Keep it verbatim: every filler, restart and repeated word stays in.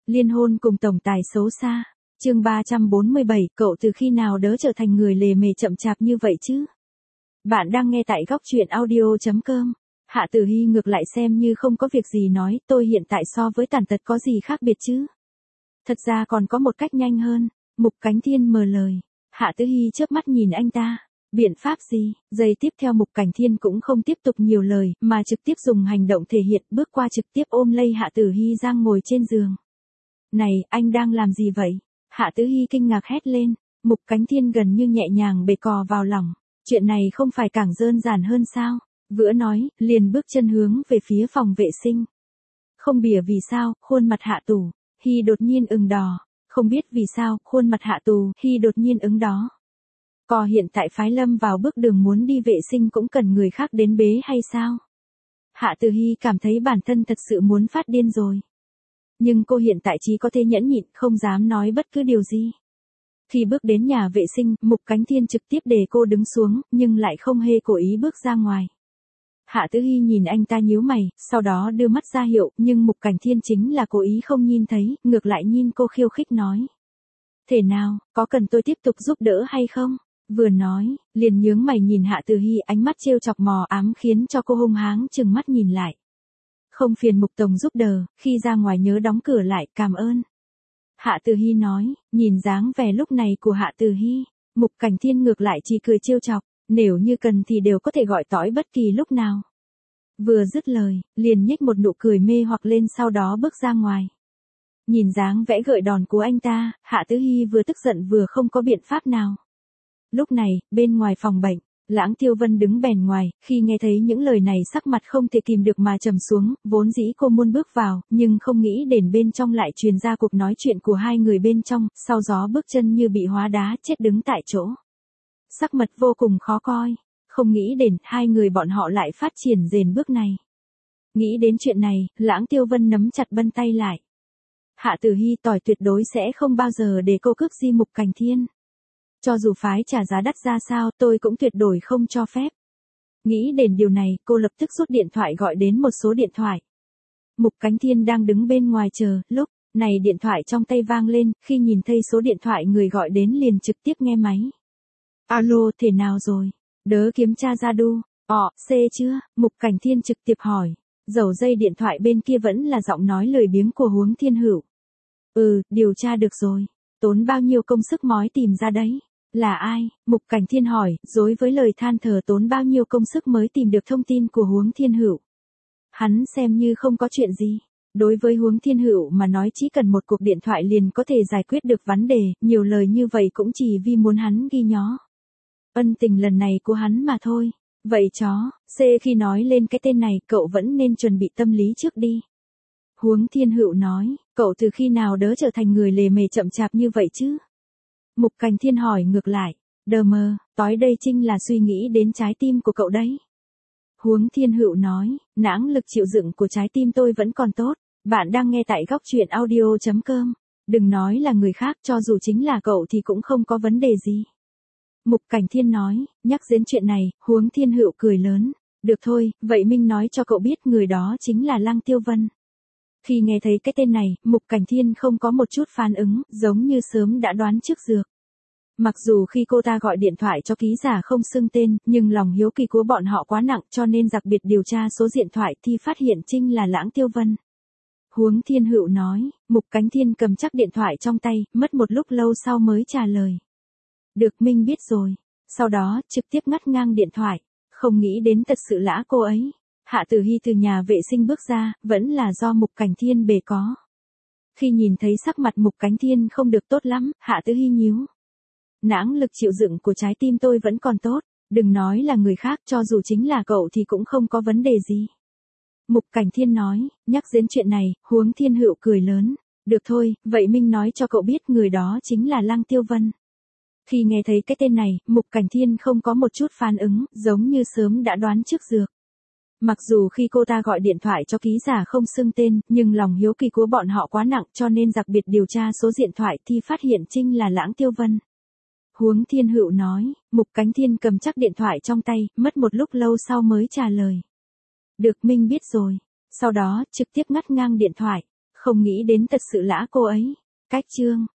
Liên hôn cùng tổng tài xấu xa. Chương ba trăm bốn mươi bảy, cậu từ khi nào đỡ trở thành người lề mề chậm chạp như vậy chứ? Bạn đang nghe tại góc truyện audio chấm com. Hạ Tử Hy ngược lại xem như không có việc gì nói, tôi hiện tại so với tàn tật có gì khác biệt chứ? Thật ra còn có một cách nhanh hơn. Mục Cánh Thiên mở lời. Hạ Tử Hy chớp mắt nhìn anh ta. Biện pháp gì? Giây tiếp theo Mục Cảnh Thiên cũng không tiếp tục nhiều lời, mà trực tiếp dùng hành động thể hiện, bước qua trực tiếp ôm lấy Hạ Tử Hy đang ngồi trên giường. Này, anh đang làm gì vậy? Hạ Tử Hy kinh ngạc hét lên. Mục Cánh Thiên gần như nhẹ nhàng bề cò vào lòng. Chuyện này không phải càng đơn giản hơn sao? Vừa nói, liền bước chân hướng về phía phòng vệ sinh. Không bìa vì sao, khuôn mặt Hạ Tử Hy đột nhiên ửng đỏ. Không biết vì sao, khuôn mặt Hạ Tử Hy đột nhiên ửng đó. Cò hiện tại phái lâm vào bước đường muốn đi vệ sinh cũng cần người khác đến bế hay sao? Hạ Tử Hy cảm thấy bản thân thật sự muốn phát điên rồi. Nhưng cô hiện tại chỉ có thể nhẫn nhịn, không dám nói bất cứ điều gì. Khi bước đến nhà vệ sinh, Mục Cánh Thiên trực tiếp để cô đứng xuống, nhưng lại không hề cố ý bước ra ngoài. Hạ Tử Hy nhìn anh ta nhíu mày, sau đó đưa mắt ra hiệu, nhưng Mục Cảnh Thiên chính là cố ý không nhìn thấy, ngược lại nhìn cô khiêu khích nói. Thế nào, có cần tôi tiếp tục giúp đỡ hay không? Vừa nói, liền nhướng mày nhìn Hạ Tử Hy, ánh mắt trêu chọc mò ám khiến cho cô hung hăng trừng mắt nhìn lại. Không phiền Mục Tổng giúp đỡ, khi ra ngoài nhớ đóng cửa lại, cảm ơn. Hạ Tử Hy nói, nhìn dáng vẻ lúc này của Hạ Tử Hy, Mục Cảnh Thiên ngược lại chỉ cười trêu chọc, nếu như cần thì đều có thể gọi tỏi bất kỳ lúc nào. Vừa dứt lời, liền nhếch một nụ cười mê hoặc lên sau đó bước ra ngoài. Nhìn dáng vẽ gợi đòn của anh ta, Hạ Tử Hy vừa tức giận vừa không có biện pháp nào. Lúc này, bên ngoài phòng bệnh, Lãng Tiêu Vân đứng bèn ngoài, khi nghe thấy những lời này sắc mặt không thể kìm được mà trầm xuống, vốn dĩ cô muốn bước vào, nhưng không nghĩ đến bên trong lại truyền ra cuộc nói chuyện của hai người bên trong, sau gió bước chân như bị hóa đá chết đứng tại chỗ. Sắc mặt vô cùng khó coi, không nghĩ đến hai người bọn họ lại phát triển rền bước này. Nghĩ đến chuyện này, Lãng Tiêu Vân nắm chặt bân tay lại. Hạ Tử Hy tỏi tuyệt đối sẽ không bao giờ để cô cướp di Mục Cảnh Thiên. Cho dù phái trả giá đắt ra sao tôi cũng tuyệt đối không cho phép. Nghĩ đến điều này, cô lập tức rút điện thoại gọi đến một số điện thoại. Mục Cánh Thiên đang đứng bên ngoài chờ, lúc này điện thoại trong tay vang lên, khi nhìn thấy số điện thoại người gọi đến liền trực tiếp nghe máy. Alo, thế nào rồi? Đỡ kiểm tra ra đu, ọ, C chưa? Mục Cảnh Thiên trực tiếp hỏi. Dầu dây điện thoại bên kia vẫn là giọng nói lười biếng của Huống Thiên Hữu. Ừ, điều tra được rồi. Tốn bao nhiêu công sức mói tìm ra đấy? Là ai? Mục Cảnh Thiên hỏi, đối với lời than thở tốn bao nhiêu công sức mới tìm được thông tin của Huống Thiên Hữu. Hắn xem như không có chuyện gì. Đối với Huống Thiên Hữu mà nói chỉ cần một cuộc điện thoại liền có thể giải quyết được vấn đề, nhiều lời như vậy cũng chỉ vì muốn hắn ghi nhó ân tình lần này của hắn mà thôi. Vậy chó, C khi nói lên cái tên này cậu vẫn nên chuẩn bị tâm lý trước đi. Huống Thiên Hữu nói, cậu từ khi nào đỡ trở thành người lề mề chậm chạp như vậy chứ? Mục Cảnh Thiên hỏi ngược lại, đờ mờ, tối đây chính là suy nghĩ đến trái tim của cậu đấy. Huống Thiên Hữu nói, nãng lực chịu đựng của trái tim tôi vẫn còn tốt. Bạn đang nghe tại góc truyện audio chấm com. Đừng nói là người khác, cho dù chính là cậu thì cũng không có vấn đề gì. Mục Cảnh Thiên nói, nhắc đến chuyện này, Huống Thiên Hữu cười lớn. Được thôi, vậy Minh nói cho cậu biết người đó chính là Lăng Tiêu Vân. Khi nghe thấy cái tên này, Mục Cảnh Thiên không có một chút phản ứng, giống như sớm đã đoán trước dược. Mặc dù khi cô ta gọi điện thoại cho ký giả không xưng tên, nhưng lòng hiếu kỳ của bọn họ quá nặng cho nên đặc biệt điều tra số điện thoại thì phát hiện Trinh là Lãng Tiêu Vân. Huống Thiên Hữu nói, Mục Cánh Thiên cầm chắc điện thoại trong tay, mất một lúc lâu sau mới trả lời. Được, Minh biết rồi. Sau đó, trực tiếp ngắt ngang điện thoại. Không nghĩ đến thật sự lã cô ấy. Hạ Tử Hy từ nhà vệ sinh bước ra, vẫn là do Mục Cảnh Thiên bề có. Khi nhìn thấy sắc mặt Mục Cánh Thiên không được tốt lắm, Hạ Tử Hy nhíu. Nãng lực chịu đựng của trái tim tôi vẫn còn tốt, đừng nói là người khác, cho dù chính là cậu thì cũng không có vấn đề gì. Mục Cảnh Thiên nói, nhắc đến chuyện này, Huống Thiên Hữu cười lớn. Được thôi, vậy Minh nói cho cậu biết người đó chính là Lăng Tiêu Vân. Khi nghe thấy cái tên này, Mục Cảnh Thiên không có một chút phản ứng, giống như sớm đã đoán trước dược. Mặc dù khi cô ta gọi điện thoại cho ký giả không xưng tên, nhưng lòng hiếu kỳ của bọn họ quá nặng cho nên đặc biệt điều tra số điện thoại thì phát hiện Trinh là Lãng Tiêu Vân. Huống Thiên Hữu nói, Mục Cánh Thiên cầm chắc điện thoại trong tay, mất một lúc lâu sau mới trả lời. Được, Minh biết rồi. Sau đó, trực tiếp ngắt ngang điện thoại. Không nghĩ đến thật sự lã cô ấy. Cách chương.